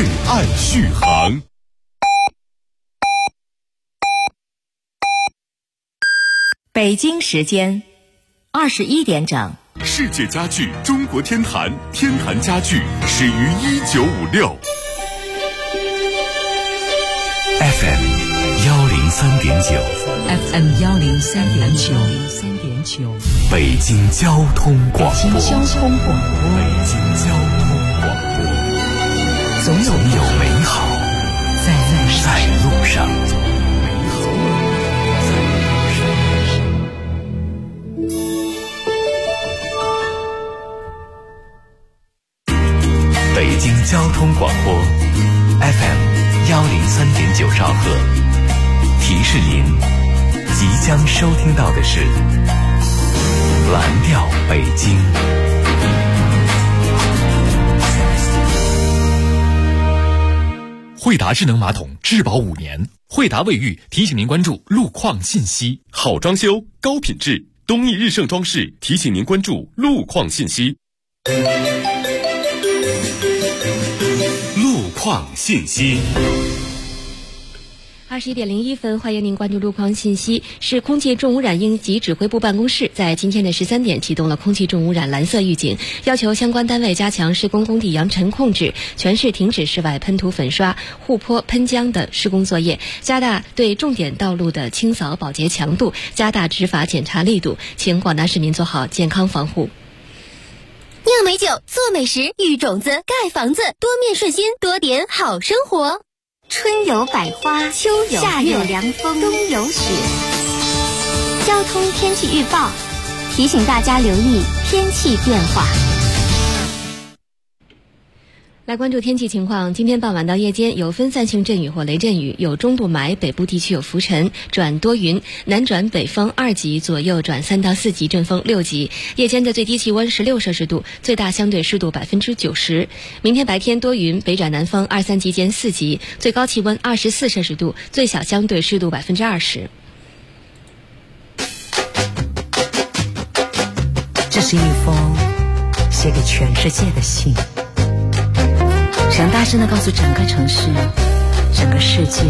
为爱续航。 北京时间21点整。 世界家具中国天坛，天坛家具始于1956。FM 103.9，FM 103.9， 北京交通广播， 北京交通广播，总有美好在路上。北京交通广播 FM 103.9兆赫，提示您即将收听到的是蓝调北京。 惠达智能马桶质保5年，惠达卫浴提醒您关注路况信息。 好装修高品质，东义日盛装饰提醒您关注路况信息。路况信息。 21点01分，欢迎您关注路况信息。市空气重污染应急指挥部办公室在今天的13点启动了空气重污染蓝色预警，要求相关单位加强施工工地扬尘控制，全市停止室外喷涂粉刷、护坡喷浆的施工作业，加大对重点道路的清扫保洁强度，加大执法检查力度，请广大市民做好健康防护。 酿美酒，做美食，育种子，盖房子，多面顺心，多点好生活。春有百花，秋有夏有凉风，冬有雪。交通天气预报提醒大家留意天气变化。 来关注天气情况，今天傍晚到夜间有分散性阵雨或雷阵雨，有中度霾，北部地区有浮尘，转多云，南转北风2级，左右转3到4级，阵风6级。夜间的最低气温16摄氏度，最大相对湿度90%。明天白天多云，北转南风2、3级间4级，最高气温24摄氏度，最小相对湿度20%。 这是一封写给全世界的信，想大声地告诉整个城市、整个世界，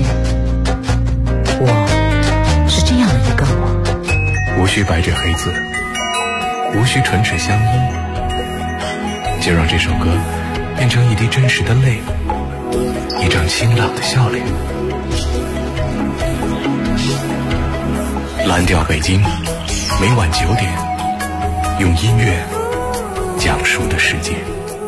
我是这样的一个我。 无需白纸黑字，无需唇齿相依，就让这首歌变成一滴真实的泪，一张清朗的笑脸。蓝调北京，每晚9点，用音乐讲述的世界。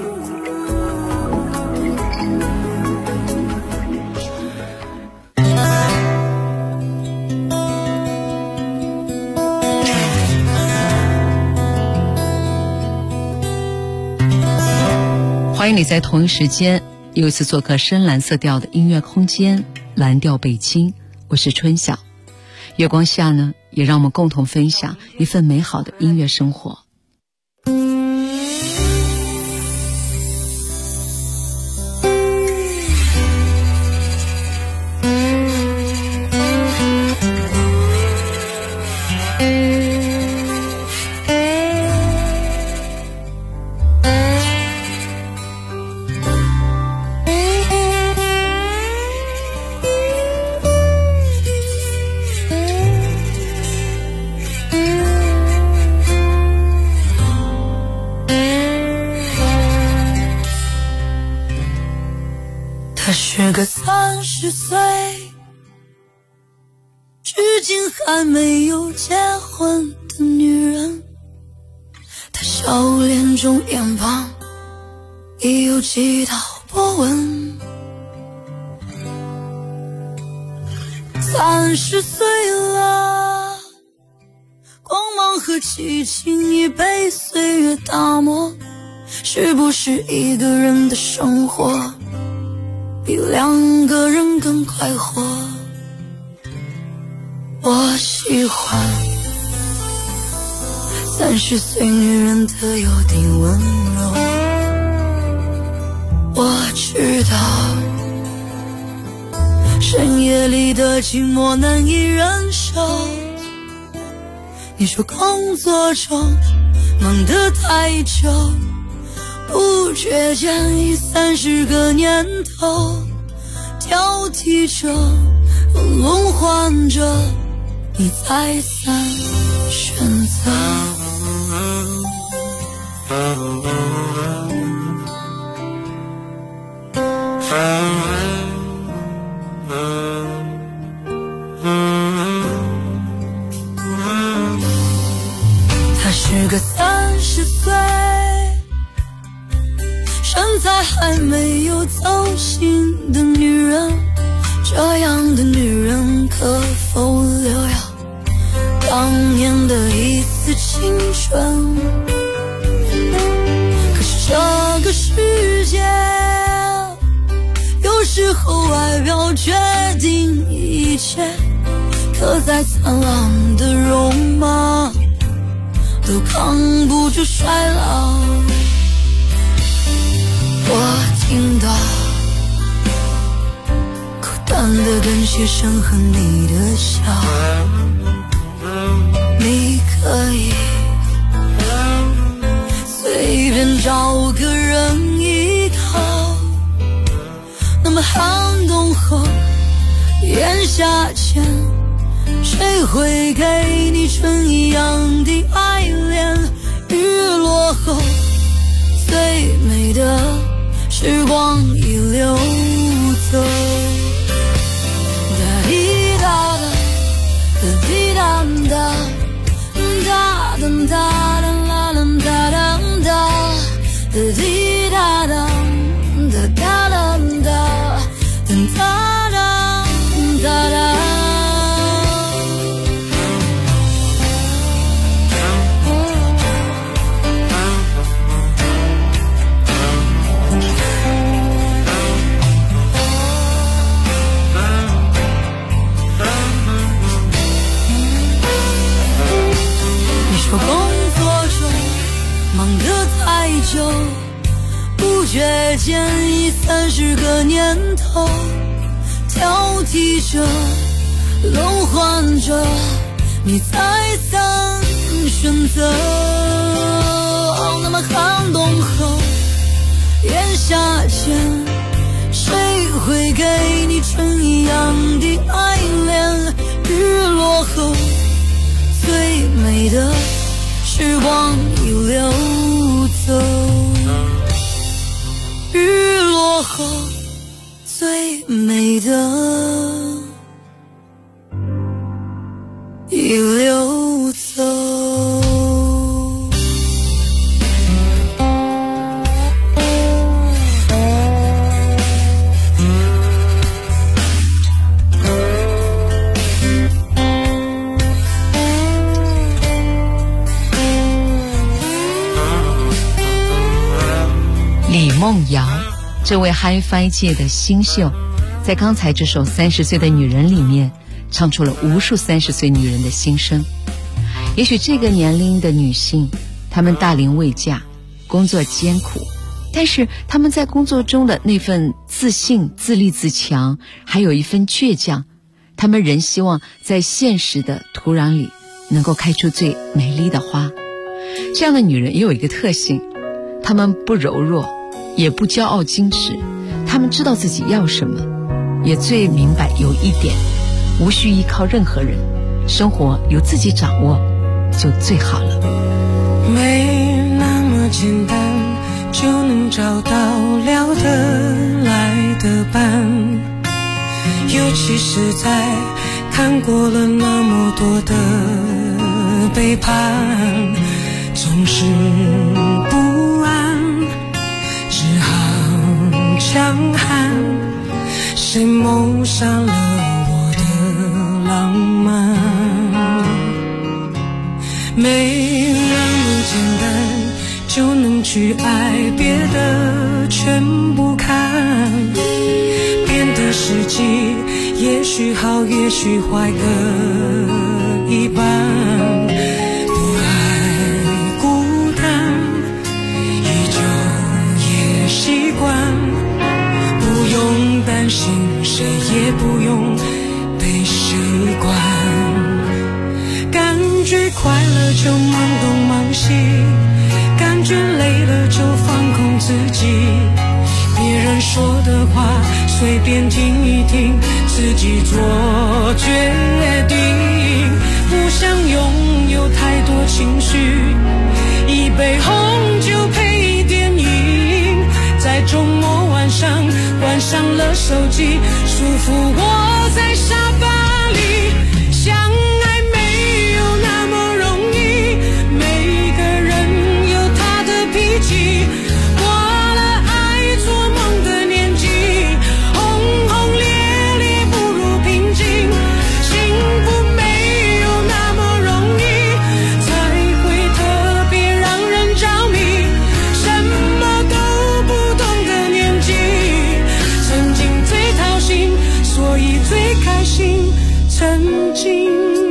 欢迎你在同一时间又一次做客深蓝色调的音乐空间蓝调北京，我是春晓。月光下呢，也让我们共同分享一份美好的音乐生活。 是个30岁，至今还没有结婚的女人。她笑脸中眼旁已有几道波纹。30岁了，光芒和激情已被岁月打磨，是不是一个人的生活比2个人更快活？我喜欢30岁女人的有点温柔。我知道深夜里的寂寞难以忍受，你说工作中忙得太久， 不觉间已30个年头，挑剔着，轮换着，你再三选择。她是个30岁，身材还没有走形的女人，这样的女人可否留有当年的一丝青春？可是这个世界有时候外表决定一切，可再灿烂的容貌都扛不住衰老。我听到孤单的跟鞋声和你的笑，你可以随便找个人依靠，那么寒冬后炎夏前，谁会给你春一样的爱恋？日落后最美的时光已流走。哒滴哒哒，哒滴哒哒，哒哒哒哒啦啦哒哒哒，哒滴哒哒，哒哒哒哒，哒哒哒哒。工作中忙得太久，不觉间已30个年头，挑剔着，轮换着，你再三选择。那么寒冬后炎夏前，谁会给你春一样的爱恋？日落后最美的时光已流走，日落后最美的已流走。 李梦瑶，这位 Hi-Fi 界的新秀，在刚才这首《30岁的女人》里面，唱出了无数30岁女人的心声。也许这个年龄的女性，她们大龄未嫁，工作艰苦，但是她们在工作中的那份自信、自立自强，还有一份倔强，她们仍希望在现实的土壤里能够开出最美丽的花。这样的女人也有一个特性，她们不柔弱，也不骄傲矜持，她们知道自己要什么，也最明白有一点，无需依靠任何人，生活由自己掌握就最好了。 没那么简单就能找到聊得来的伴，尤其是在看过了那么多的背叛，总是不安，只好强悍，谁谋杀了我的浪漫？没那么简单就能去爱，别的全不看，变得实际，也许好也许坏各一半，不爱孤单依旧也习惯，不用担心谁也不用被谁管，感觉快乐就忙东忙西，感觉累了就放空自己，别人说的话随便听一听，自己做决定。不想拥有太多情绪，一杯红酒配电影，在周末晚上关上了手机，舒服窝在沙发里。相爱没有那么容易，每个人有他的脾气，过了爱做梦的年纪，轰轰烈烈不如平静，幸福没有那么容易，才会特别让人着迷，什么都不懂的年纪，曾经最掏心，所以最开心，曾经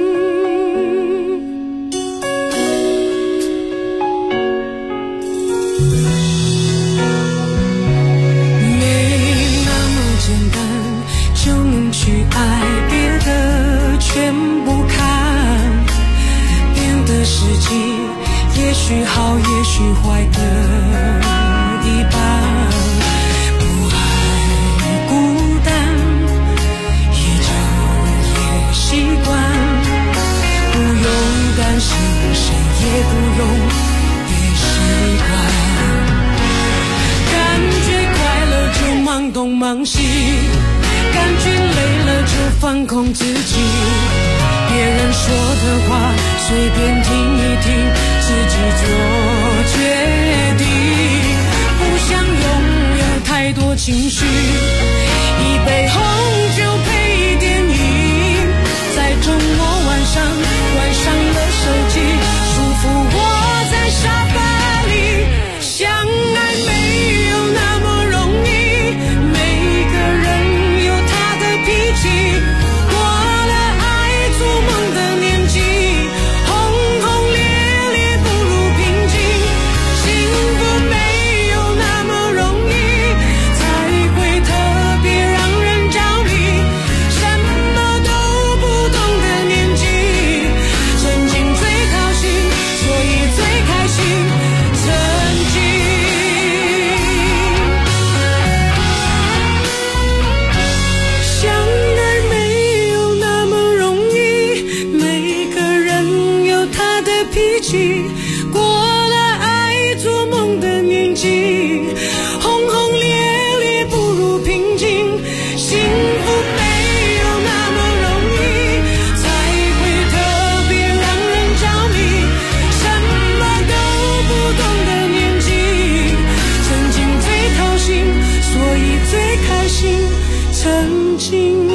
也许好也许坏的一半，不爱孤单也就也习惯，不用担心谁也不用别习惯，感觉快乐就忙东忙西，感觉累了就放空自己，别人说的话随便听一听，自己做决定。不想拥有太多情绪，一杯红酒配电影，在周末晚上关上了手机，舒服窝在沙发里。相爱没有那么容易，每个人有他的脾气，过了爱做梦的年纪，轰轰烈烈不如平静，幸福没有那么容易，才会特别让人着迷，什么都不懂的年纪，曾经最掏心，所以最开心，曾经相爱没有那么容易，每个人有他的脾气，过了爱做梦的年纪，轰轰烈烈不如平静，幸福没有那么容易，才会特别让人着迷，什么都不懂的年纪，曾经最掏心，所以最开心，曾经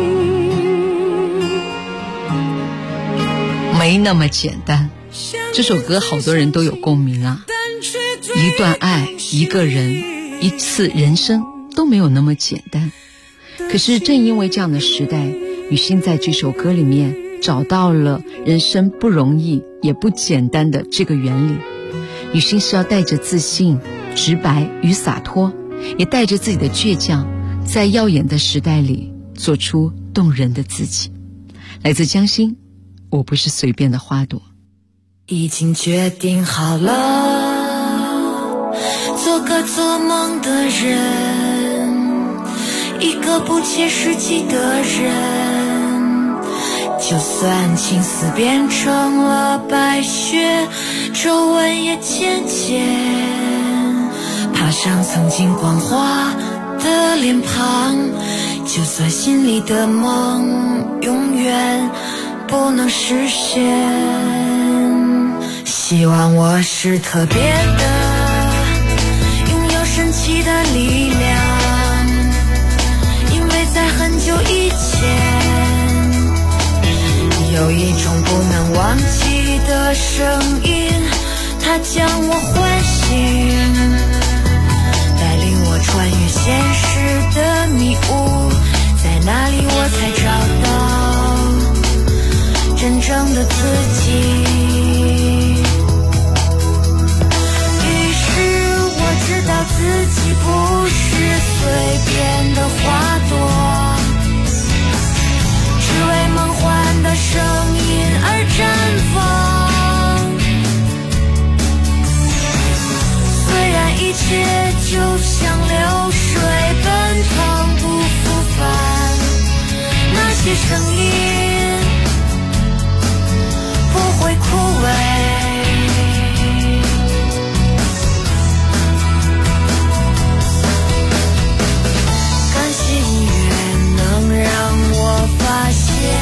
没那么简单。这首歌好多人都有共鸣啊，一段爱，一个人，一次人生都没有那么简单。可是正因为这样的时代，雨欣在这首歌里面找到了人生不容易也不简单的这个原理。雨欣是要带着自信、直白与洒脱，也带着自己的倔强，在耀眼的时代里做出动人的自己。来自江心，我不是随便的花朵。 已经决定好了，做个做梦的人，一个不切实际的人，就算青丝变成了白雪，皱纹也渐渐爬上曾经光滑的脸庞，就算心里的梦永远不能实现。希望我是特别的，拥有神奇的力量，因为在很久以前，有一种不能忘记的声音，它将我唤醒，带领我穿越现实的迷雾，在那里我才找到真正的自己。知道自己不是随便的花朵，只为梦幻的声音而绽放。 些声音不会枯萎。感谢音乐能让我发现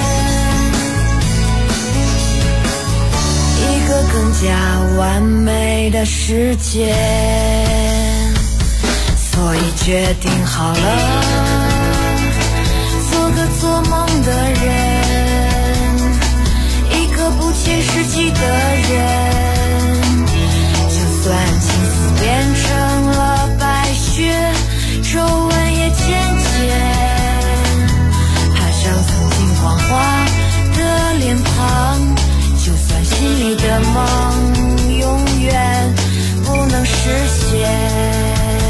一个更加完美的世界，所以决定好了，做个做梦的人，一个不切实际的人，就算青丝变成了白雪，皱纹也渐渐爬上曾经光滑的脸庞，就算心里的梦永远不能实现。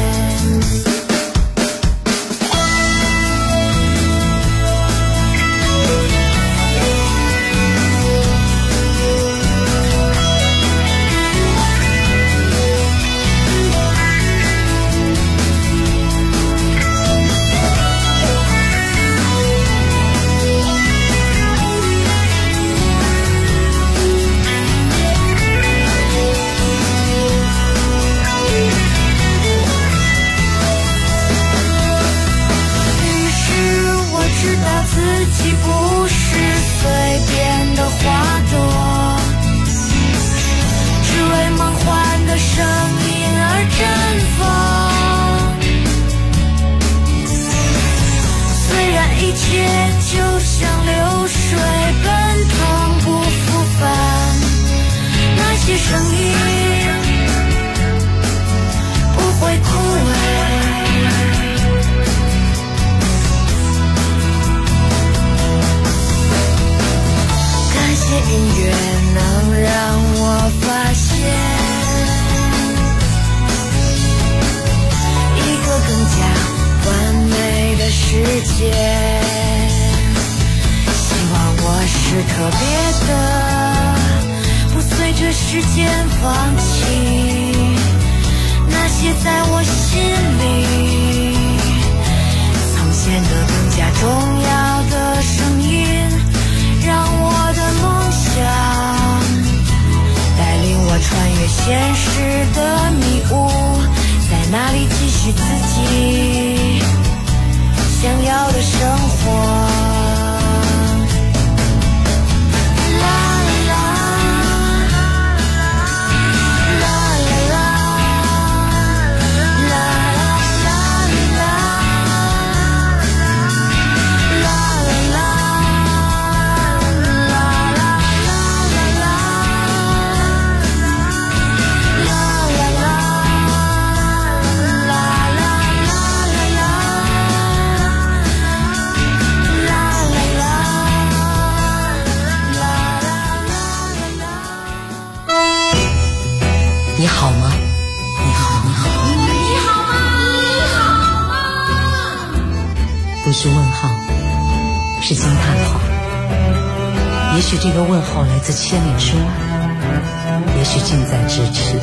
你好吗？你好，你好， 你好吗？你好吗？ 不是问号，是惊叹号。也许这个问号来自千里之外，也许近在咫尺。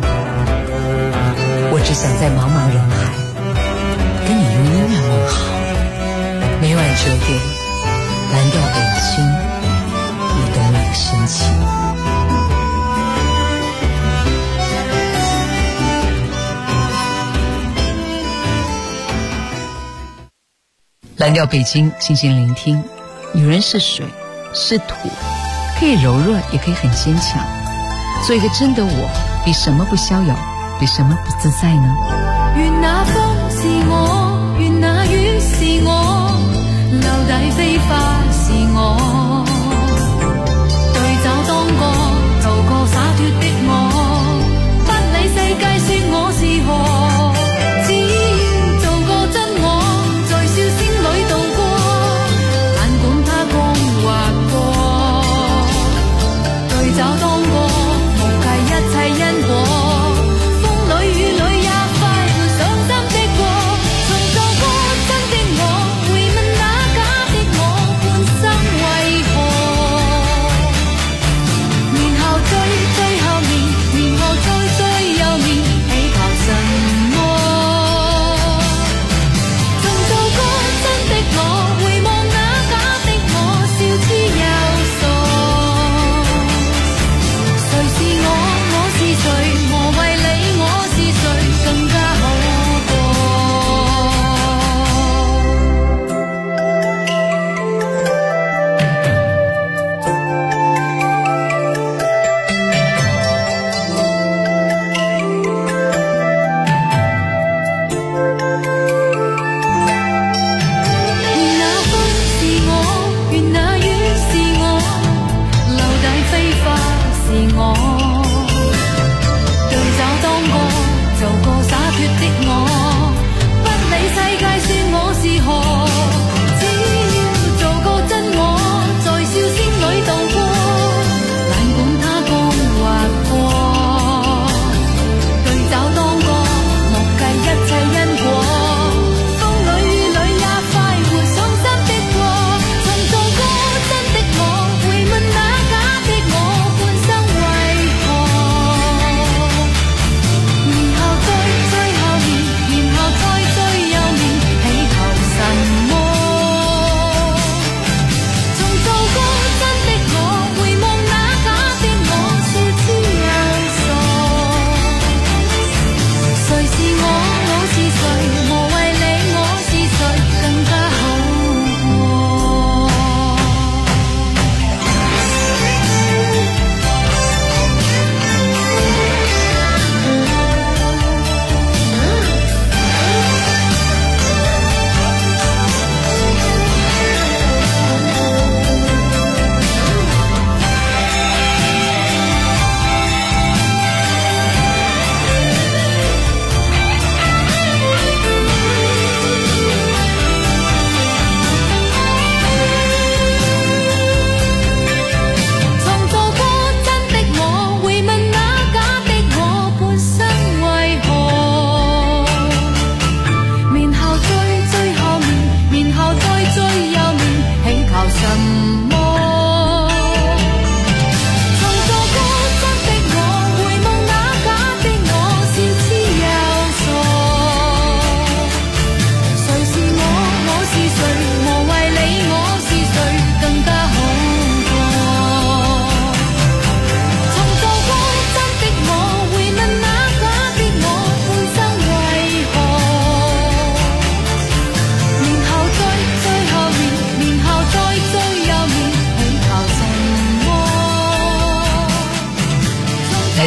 我只想在茫茫人海跟你用音乐问好。每晚9点，蓝调北京，你懂我的深情。蓝调北京，静静聆听。女人是水，是土，可以柔弱，也可以很坚强。做一个真的我，比什么不逍遥，比什么不自在呢？ 愿那风是我，愿那雨是我，留底飛花是我，對酒當歌，渡過灑脫的我，不理世界說我是何。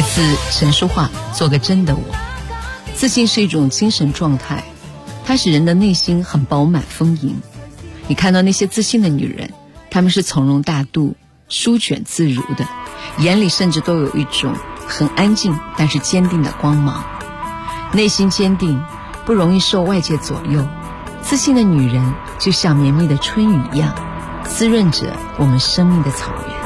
自陈淑桦，做个真的我。自信是一种精神状态，它使人的内心很饱满丰盈。你看到那些自信的女人，她们是从容大度、舒卷自如的，眼里甚至都有一种很安静但是坚定的光芒。内心坚定，不容易受外界左右。自信的女人就像绵密的春雨一样，滋润着我们生命的草原。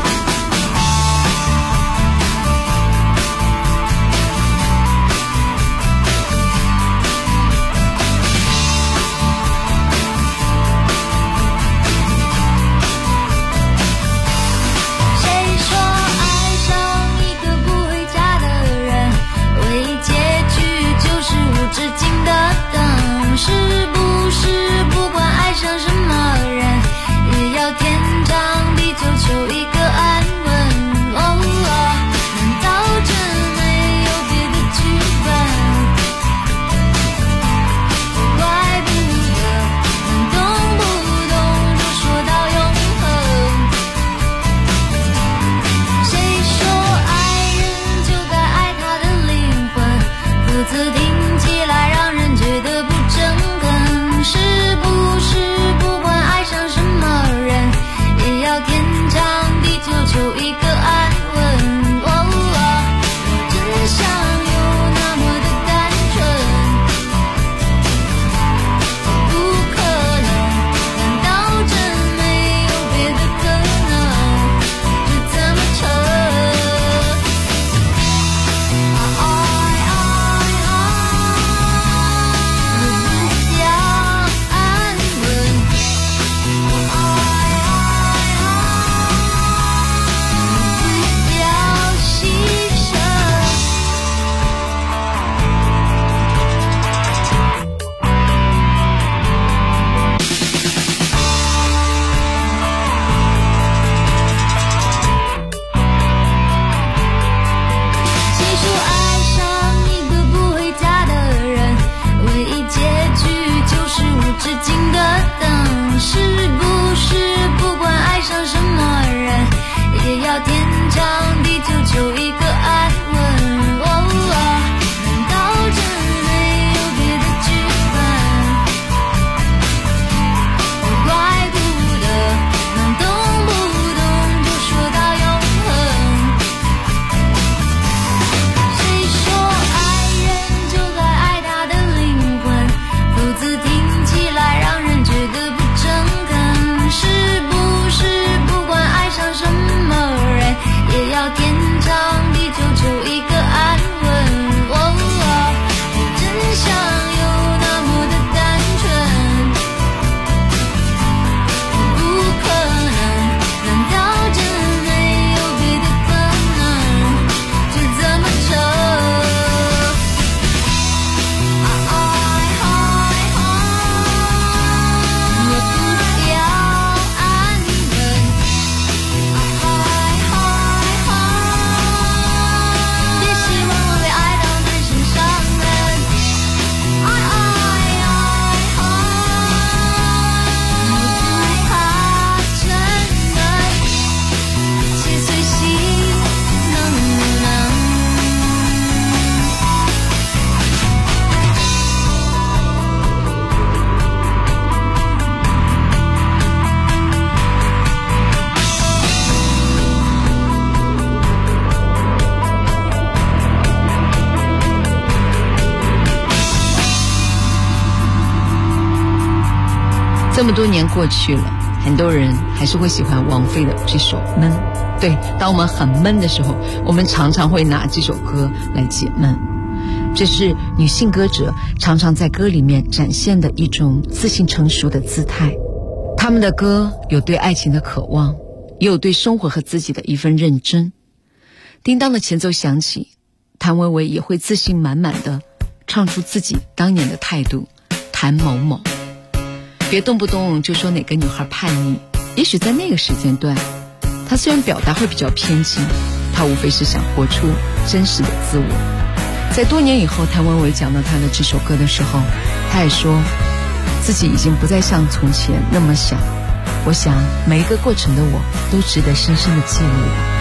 这么多年过去了，很多人还是会喜欢王菲的这首《闷》。对，当我们很闷的时候，我们常常会拿这首歌来解闷。这是女性歌者常常在歌里面展现的一种自信成熟的姿态。她们的歌有对爱情的渴望，也有对生活和自己的一份认真。叮当的前奏响起，谭维维也会自信满满的唱出自己当年的态度。谭某某，别动不动就说哪个女孩叛逆，也许在那个时间段，她虽然表达会比较偏激，她无非是想活出真实的自我。在多年以后，谭维维讲到她的这首歌的时候，她也说自己已经不再像从前那么想，我想每一个过程的我都值得深深的记录了。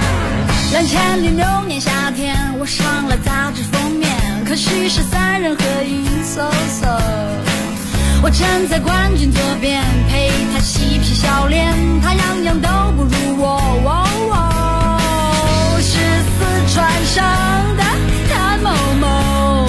2006年夏天，我上了杂志封面，可惜是3人合影，so。我站在冠军左边，陪他嬉皮笑脸，他样样都不如我。是四川省的谭某某，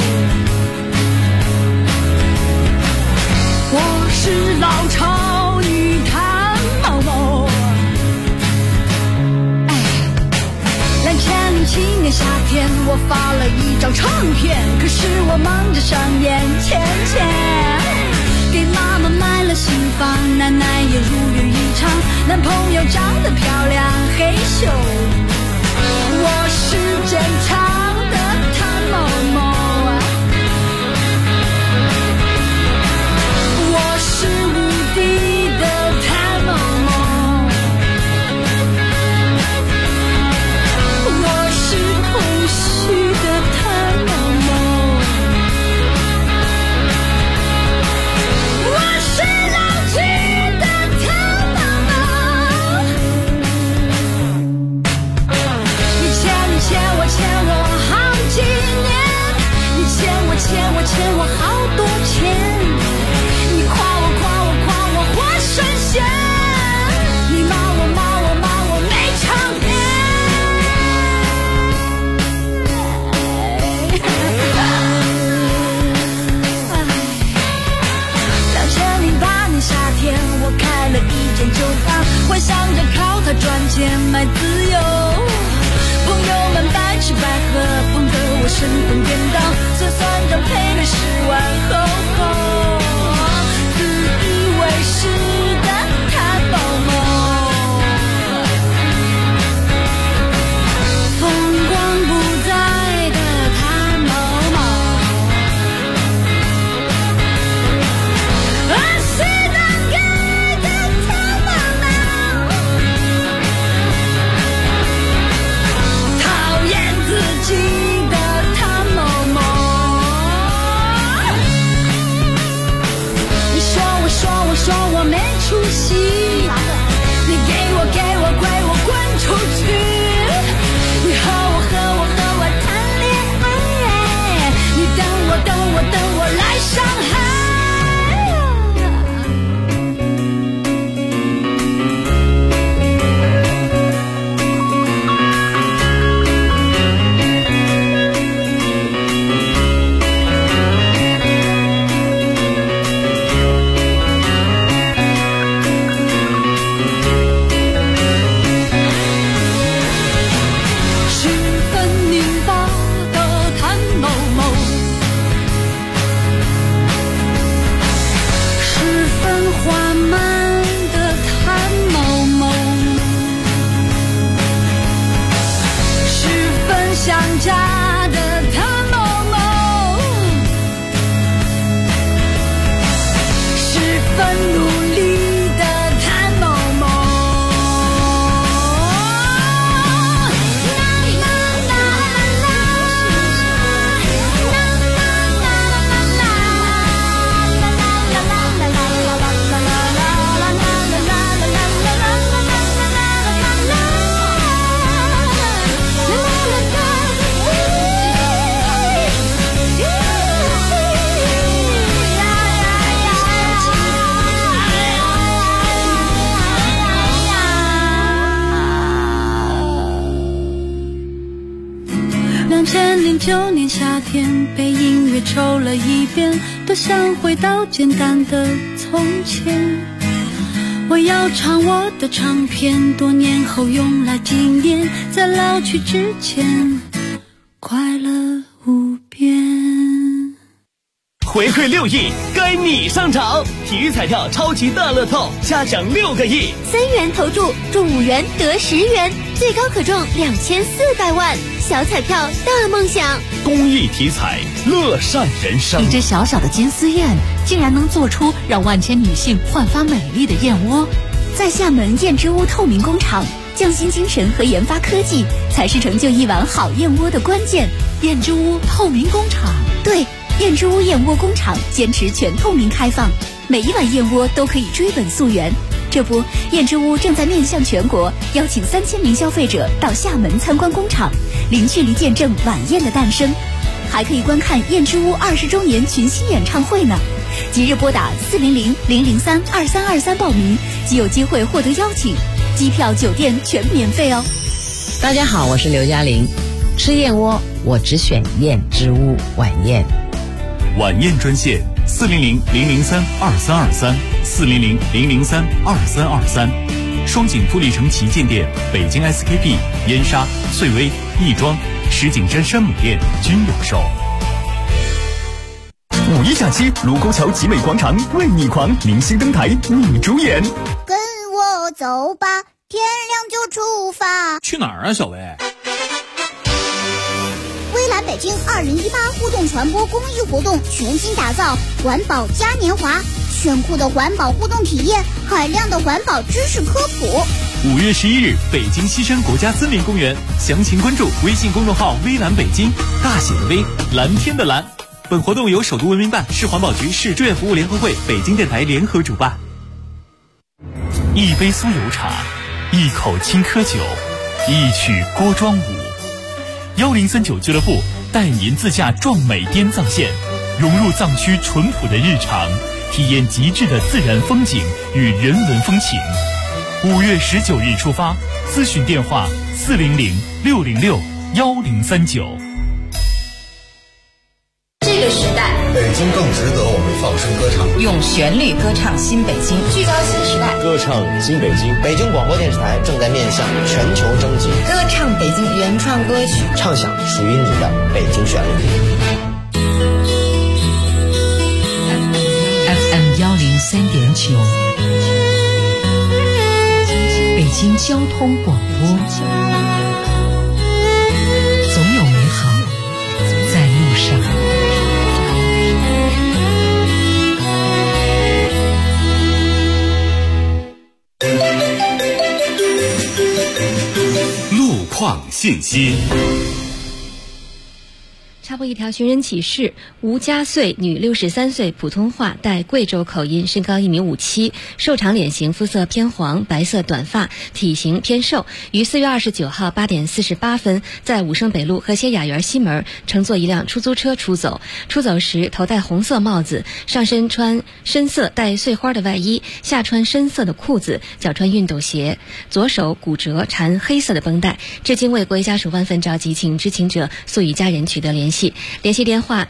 我是老超女谭某某。2007年夏天，我发了一张唱片，可是我忙着上演钱，给妈妈买了新房，奶奶也如愿以偿，男朋友长得漂亮，嘿咻，我是正常的谭某某，我是无敌的谭某某，我是空虚的谭某某，我是老去的谭某某。你欠我好几年，你欠我好多钱，你夸我活神仙，你骂我没唱片。2008年夏天，我开了一间酒吧，幻想着靠它赚钱买自由，朋友们白吃白喝，捧得我神魂颠倒，算账赔了10万后，自以为是的谭某某，风光不再的谭某某，是难改的谭某某，讨厌自己的谭某某。你说我没出息，你给我跪我滚出去，你和我谈恋爱，你等我来上海。想家的谭某某，十分努力的谭某某，2009年夏天，被音乐抽了一遍，多想回到简单的从前。我要唱我的唱片，多年后用来纪念，在老去之前，快乐无边。 回馈6亿，该你上场！体育彩票超级大乐透，下奖6个亿 ，3元投注，中5元得10元，最高可中2400万。小彩票大梦想， 公益体彩，乐善人生。 一只小小的金丝燕，竟然能做出让万千女性焕发美丽的燕窝。 在厦门燕之屋透明工厂，匠心精神和研发科技才是成就一碗好燕窝的关键。 燕之屋透明工厂， 对，燕之屋燕窝工厂坚持全透明开放，每一碗燕窝都可以追本溯源。 这不，燕之屋正在面向全国，邀请3000名消费者到厦门参观工厂，零距离见证晚宴的诞生，还可以观看燕之屋20周年群星演唱会呢。即日拨打400-003-2323报名，即有机会获得邀请，机票、酒店全免费哦。 大家好，我是刘嘉玲，吃燕窝我只选燕之屋晚宴。 晚宴专线400-003-2323，400-003-2323，双井富力城旗舰店、北京 SKP、燕莎、穗薇、亦庄、石景山山姆店均有售。 5一假期，卢沟桥集美广场为你狂，明星登台你主演。 跟我走吧，天亮就出发。 去哪儿啊，小薇？ 微蓝北京2018互动传播公益活动全新打造环保嘉年华，炫酷的环保互动体验，海量的环保知识科普。 5月11日，北京西山国家森林公园，详情关注微信公众号微蓝北京，大写的微，蓝天的蓝。本活动由首都文明办、市环保局、市志愿服务联合会、北京电台联合主办。一杯酥油茶，一口青稞酒，一曲锅庄舞。1039俱乐部带您自驾壮美滇藏线，融入藏区淳朴的日常，体验极致的自然风景与人文风情。5月19日出发，咨询电话400-606-1039。 这个时代， 北京更值得我们放声歌唱， 用旋律歌唱新北京，聚焦新时代， 歌唱新北京。 北京广播电视台正在面向全球征集， 歌唱北京原创歌曲， 唱响属于你的北京旋律。 FM 103.9，北京交通广播，总有美好在路上。 况信息。 插播一条寻人启事：吴家穗，女，63岁，普通话，带贵州口音，身高1.57米，瘦长脸型，肤色偏黄，白色短发，体型偏瘦。于4月29号8点48分，在武胜北路和谐雅园西门乘坐一辆出租车出走。出走时头戴红色帽子，上身穿深色带碎花的外衣，下穿深色的裤子，脚穿运动鞋，左手骨折，缠黑色的绷带。至今未归家属万分着急，请知情者速与家人取得联系。联系电话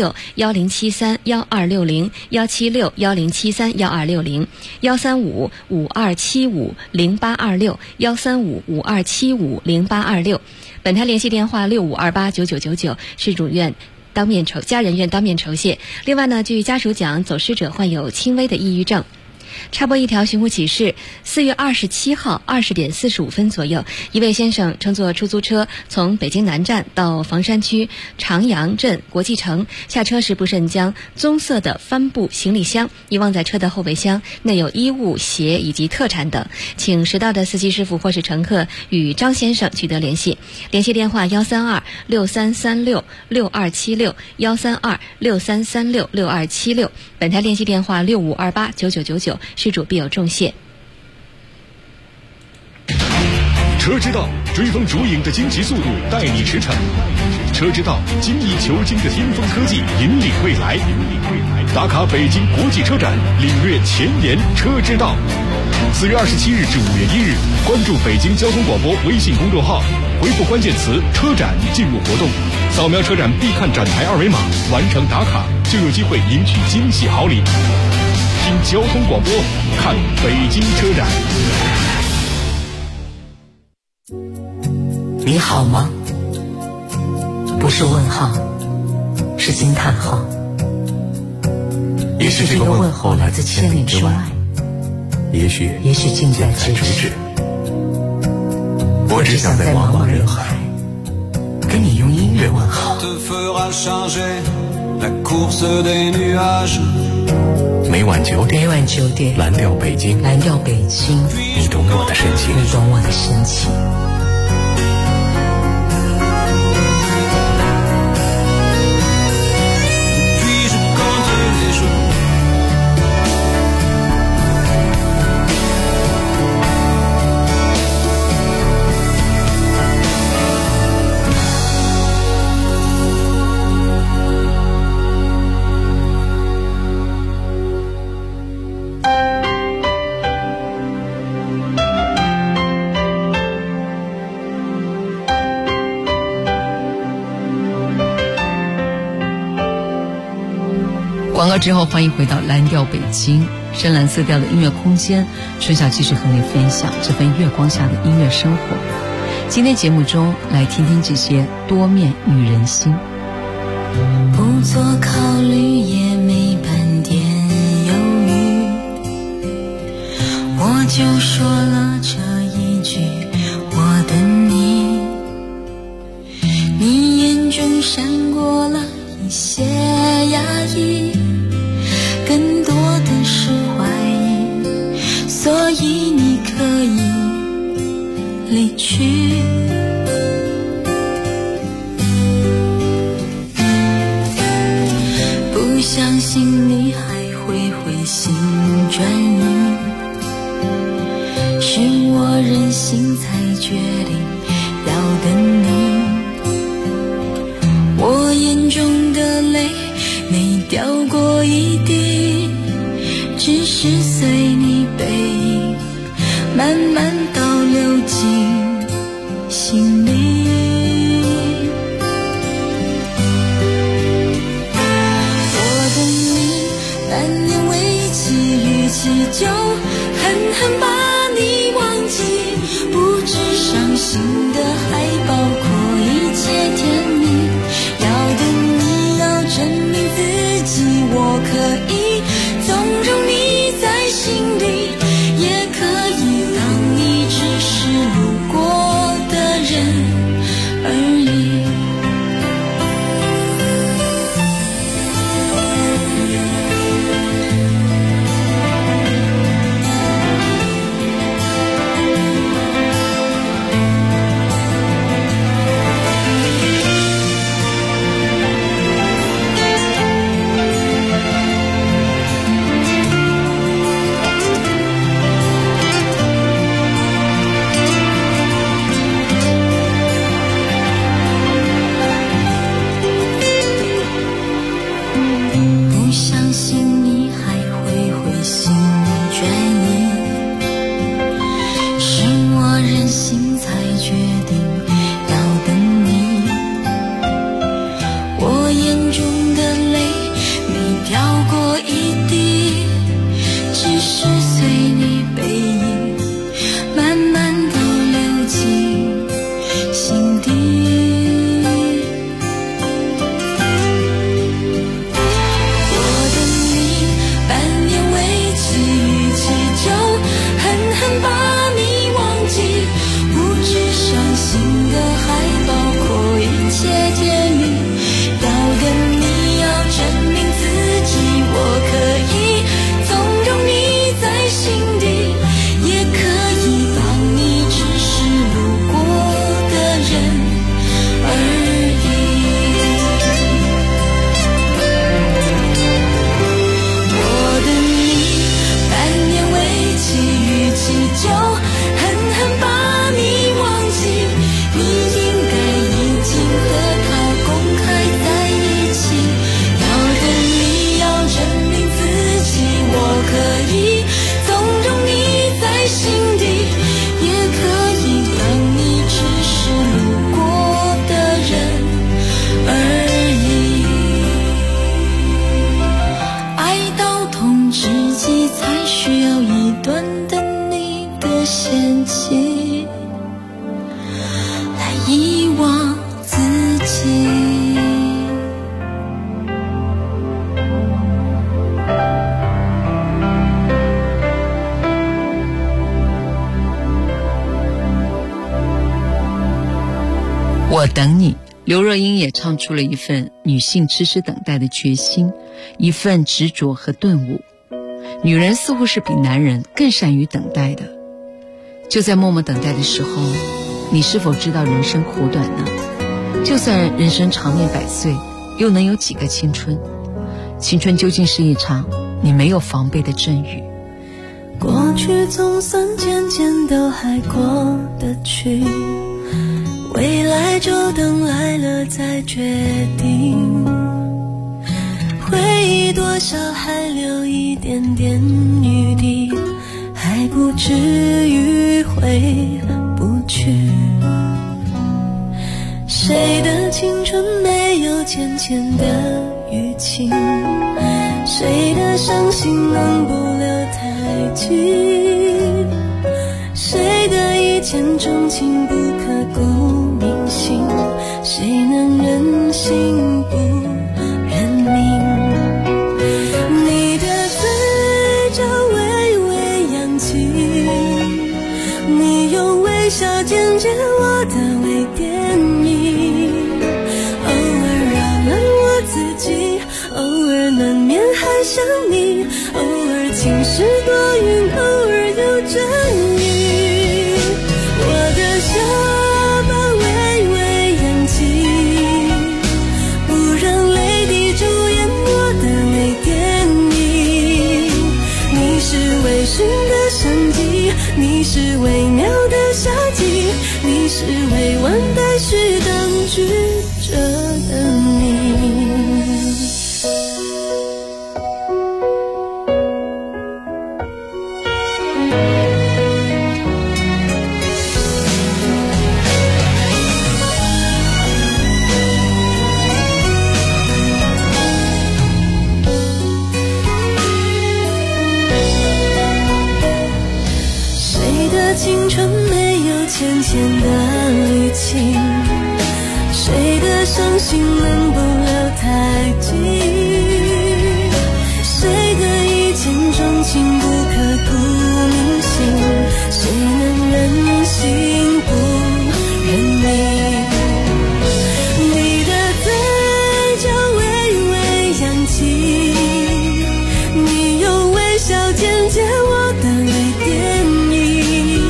176-107-3-126-176-135-5275-0826-135-5275-0826。本台联系电话65289999，事主愿家人愿当面酬谢。另外呢，据家属讲，走失者患有轻微的抑郁症。插播一条寻呼启事：4月27号20点45分左右，一位先生乘坐出租车从北京南站到房山区长阳镇国际城，下车时不慎将棕色的帆布行李箱遗忘在车的后备箱，内有衣物、鞋以及特产等，请识到的司机师傅或是乘客与张先生取得联系。联系电话132-6336-6276，132-6336-6276。本台联系电话65289999，事主必有重谢。 车之道追风逐影的惊奇速度，带你驰骋；车之道精益求精的先锋科技，引领未来。打卡北京国际车展，领略前沿车之道。4月27日至5月1日，关注北京交通广播微信公众号，回复关键词“车展”进入活动，扫描车展必看展台二维码，完成打卡就有机会赢取惊喜好礼。听交通广播，看北京车展。 你好吗？不是问号，是惊叹号。 也许这个问候来自千里之外，也许近在咫尺。我只想在茫茫人海跟你用音乐问好。每晚9点，蓝调北京，你懂我的深情。 广告之后，欢迎回到蓝调北京，深蓝色调的音乐空间。春晓继续和你分享这份月光下的音乐生活。今天节目中来听听这些多面女人心。 不做考虑也没半点犹豫，我就说了这一句我等你，你眼中闪过了一些压抑，更多的是怀疑，所以你可以离去。不相信你还会回心转意，是我任性才决定要等你。我眼中的泪没掉过一滴，只是随你背影慢慢倒流进心里。我等你半年为期，逾期就狠狠把你忘记，不止伤心的还包括一切甜蜜。要等你要证明自己，我可以纵容你在心里，也可以当你只是路过的人而已。 我等你，刘若英也唱出了一份女性痴痴等待的决心，一份执着和顿悟。女人似乎是比男人更善于等待的。就在默默等待的时候，你是否知道人生苦短呢？就算人生长命百岁，又能有几个青春？青春究竟是一场你没有防备的阵雨。 过去总算渐渐都还过得去，未来就等来了再决定。回忆多少还留一点点余地，还不至于回不去。谁的青春没有浅浅的淤青？谁谁的伤心能不留太久？谁的一见钟情不刻骨铭心？谁能忍心不认命？你的嘴角微微扬起，你用微笑剪接我的微电影，偶尔扰乱我自己，偶尔难免还想你，偶尔晴时多云，偶尔有阵雨。我的下巴微微扬起，不让泪滴主演我的微电影。你是微醺的生机，你是微妙的夏季，你是未完待续等句着的你。青春没有浅浅的淤青，谁的伤心能不留太久？谁的一见钟情不刻骨铭心？谁能忍心不认命？你的嘴角微微扬起，你用微笑剪接我的微电影，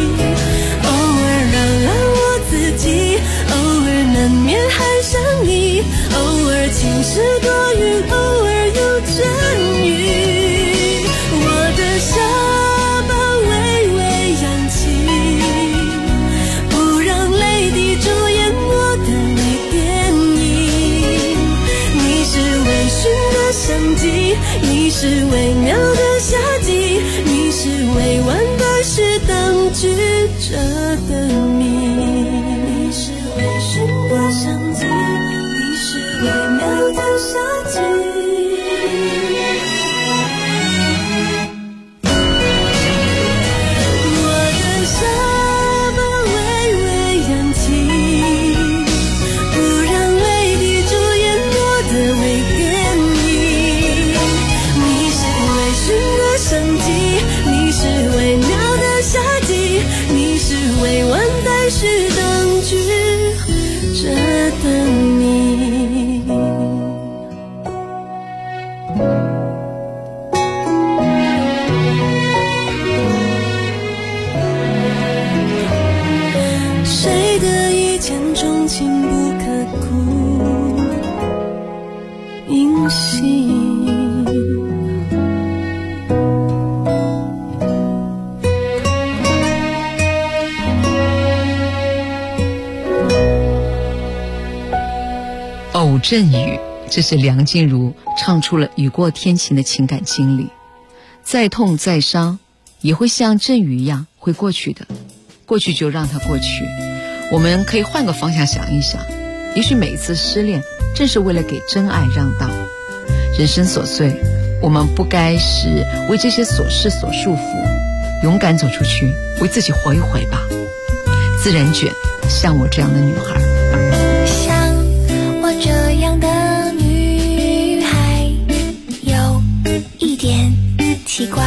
难免还想你，偶尔晴时多云，偶尔有阵雨。我的下巴微微扬起，不让泪滴主演我的微电影。你是微醺的生机，你是微妙的夏季，你是未完待续等句着的你。你是微醺的生机，你是微妙的夏季。我的下巴微微扬起，不让泪滴主演我的微电影。你是微醺的生机，你是微妙的夏季，你是未完待续等句着的你。谁的一见钟情不刻骨铭心？ 偶阵雨，这是梁静茹唱出了雨过天晴的情感经历。再痛再伤，也会像阵雨一样会过去的，过去就让它过去。我们可以换个方向想一想，也许每一次失恋正是为了给真爱让道。人生琐碎，我们不该是为这些琐事所束缚，勇敢走出去，为自己活一回吧。自然卷，像我这样的女孩。 像我这样的女孩有一点奇怪，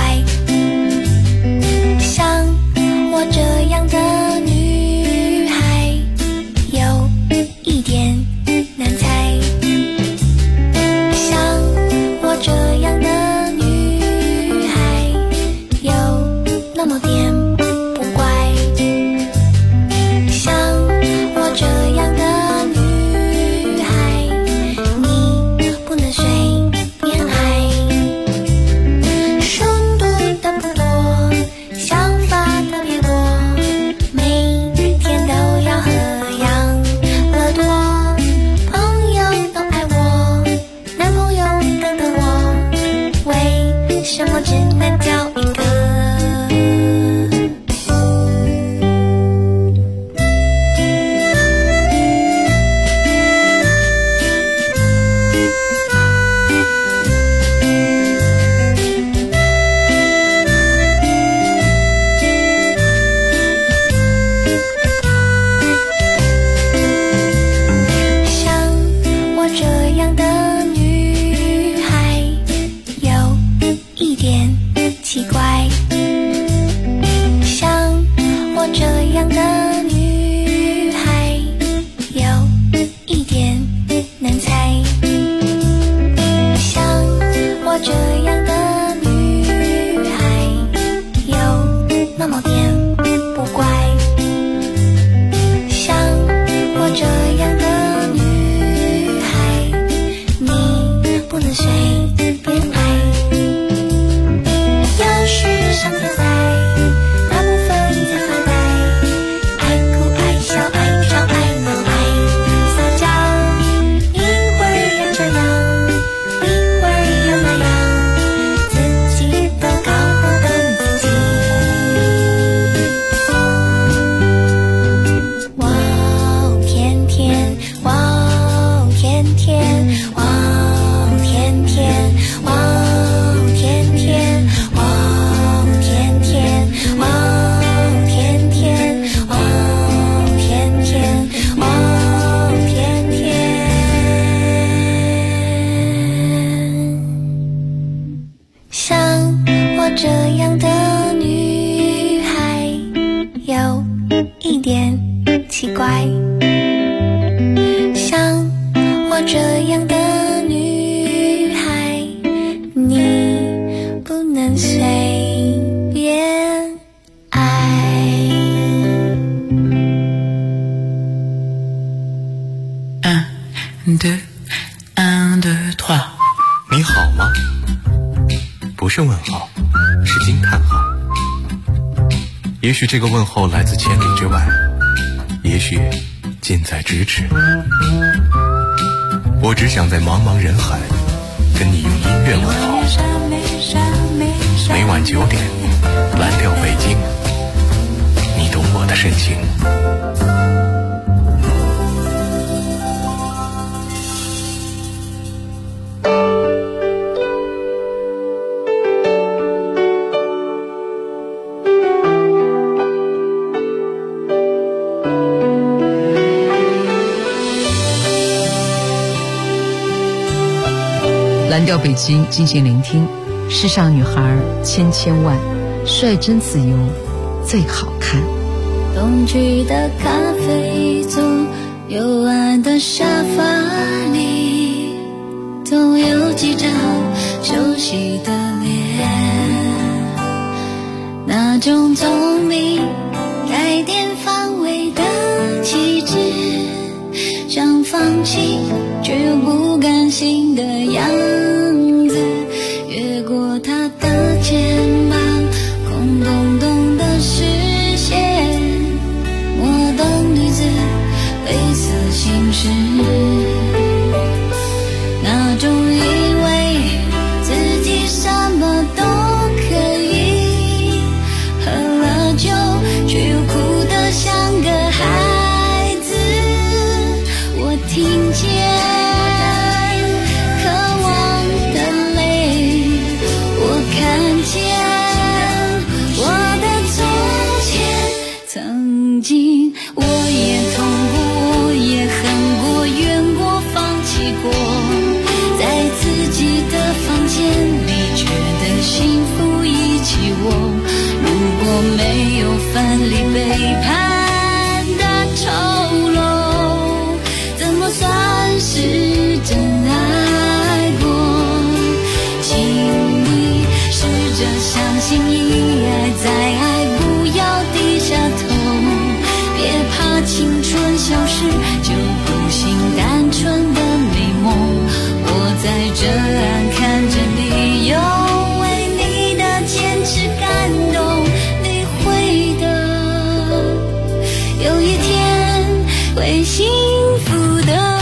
像我这样的女孩有一点难猜，像我这样的女孩有那么点不乖，像我这样是问号，是惊叹号。也许这个问候来自千里之外，也许近在咫尺。我只想在茫茫人海跟你用音乐问候。每晚9点，蓝调北京，你懂我的深情。 蓝调北京，静静聆听。世上女孩千千万，率真自由最好看。 东区的咖啡座，幽暗的沙发里，总有几张熟悉的脸，那种聪明带点防卫的气质，想放弃却又不甘心的样子，越过他的肩膀，空洞洞的视线，摩登女子类似心事，那种以为自己什么都可以，喝了酒却又哭得像个孩子，我听见我也痛过，我也恨过，怨过，放弃过，在自己的房间里觉得幸福一起握，如果没有分离背叛的丑陋，怎么算是真爱过？请你试着相信一爱再爱，不要低下头，别怕青春消失就不醒单纯的美梦，我在这岸看着你，又为你的坚持感动，你会的，有一天会幸福的。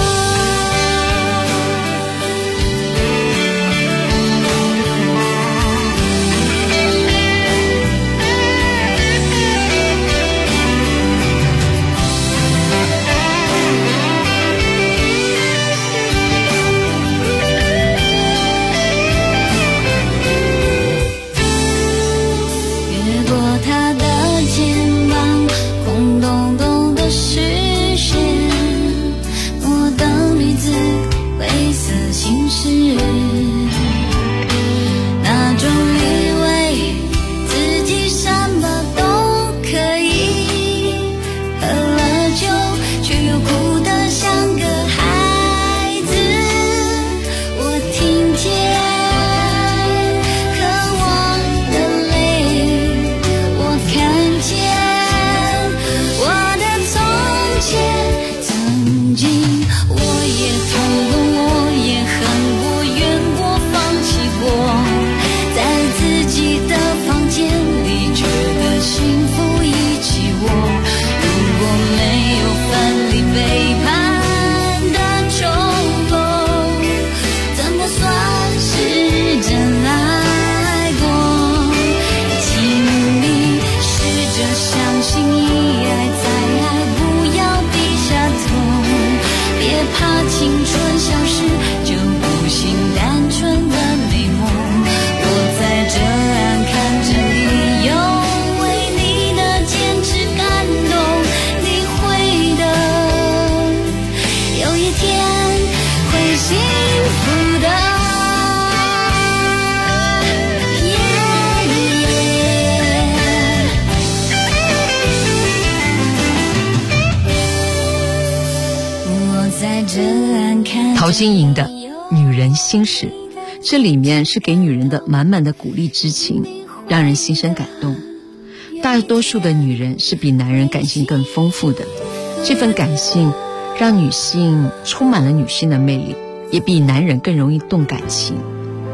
陶晶莹的《女人心事》，这里面是给女人的满满的鼓励之情，让人心生感动。大多数的女人是比男人感性更丰富的，这份感性让女性充满了女性的魅力，也比男人更容易动感情。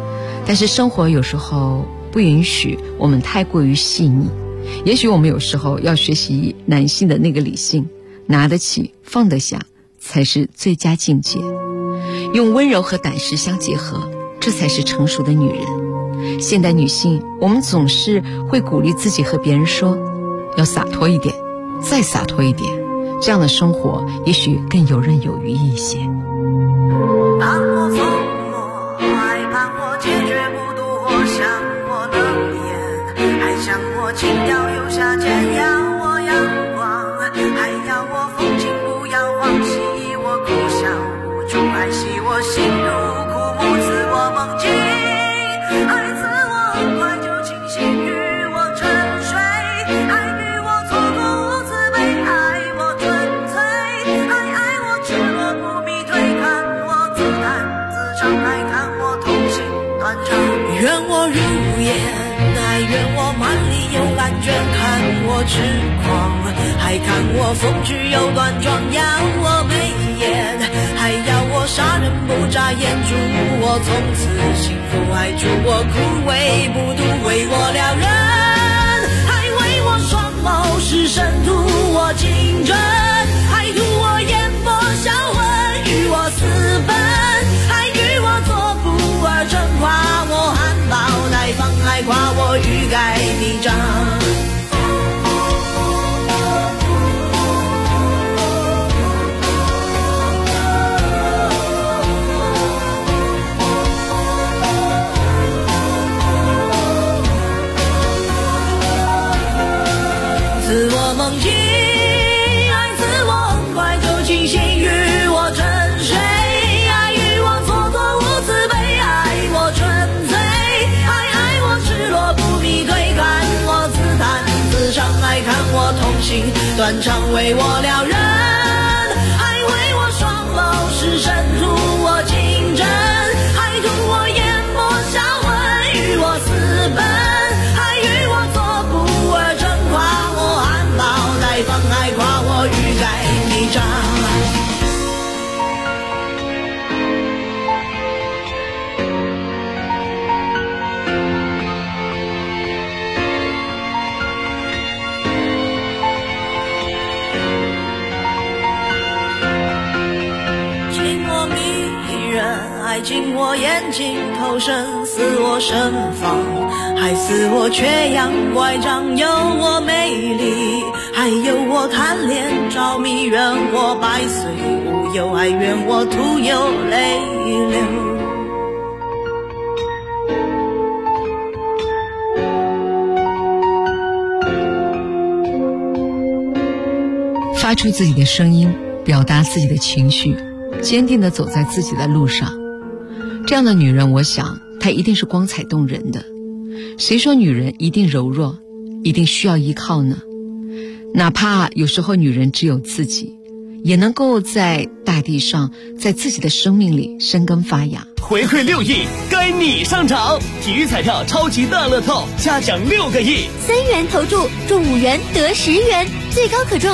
但是生活有时候不允许我们太过于细腻，也许我们有时候要学习男性的那个理性，拿得起放得下才是最佳境界，用温柔和胆识相结合，这才是成熟的女人。现代女性，我们总是会鼓励自己和别人说，要洒脱一点，再洒脱一点，这样的生活也许更游刃有余一些。 盼我疯魔，还盼我解决不渡或想我冷眼，还想我情调有下贱，要我阳光，还要我风情不要欢喜，我苦笑无助，还喜我心如枯木，自我梦境，爱自我很快就清醒，与我沉睡，爱与我错过无慈悲，爱我纯粹，爱我赤裸不迷退，看我自弹自唱，还看我痛心断肠，愿我如烟，爱愿我满里有蓝卷，看我痴狂，还看我风趣又端庄，要我眉眼，还要我杀人不眨眼，祝我从此幸福，还祝我枯萎不渡，为我撩人，还为我双眸是深图我情真，还图我眼波销魂，与我私奔，还与我做不二臣，夸我含苞待放，还夸我欲盖弥彰。自我梦境，爱自我很快就清醒，与我沉睡，爱与我错过无慈悲，爱我纯粹，爱我赤裸不迷退，看我自弹自唱，爱看我痛心断肠，为我撩人，还为我双眸是深图我情真，还图我眼波销魂，与我私奔，还与我做不二臣，夸我含苞待放，还夸我欲盖弥彰。情我迷人，爱进我眼睛，投身似我身房，还似我缺氧乖张，有我美丽，还有我贪恋着迷，愿我百岁无忧，还愿我徒有泪流。 发出自己的声音，表达自己的情绪，坚定地走在自己的路上。这样的女人，我想她一定是光彩动人的。谁说女人一定柔弱，一定需要依靠呢？哪怕有时候女人只有自己，也能够在大地上，在自己的生命里生根发芽。 回馈6亿，该你上场！体育彩票超级大乐透，下奖6个亿， 3元投注中5元得10元，最高可中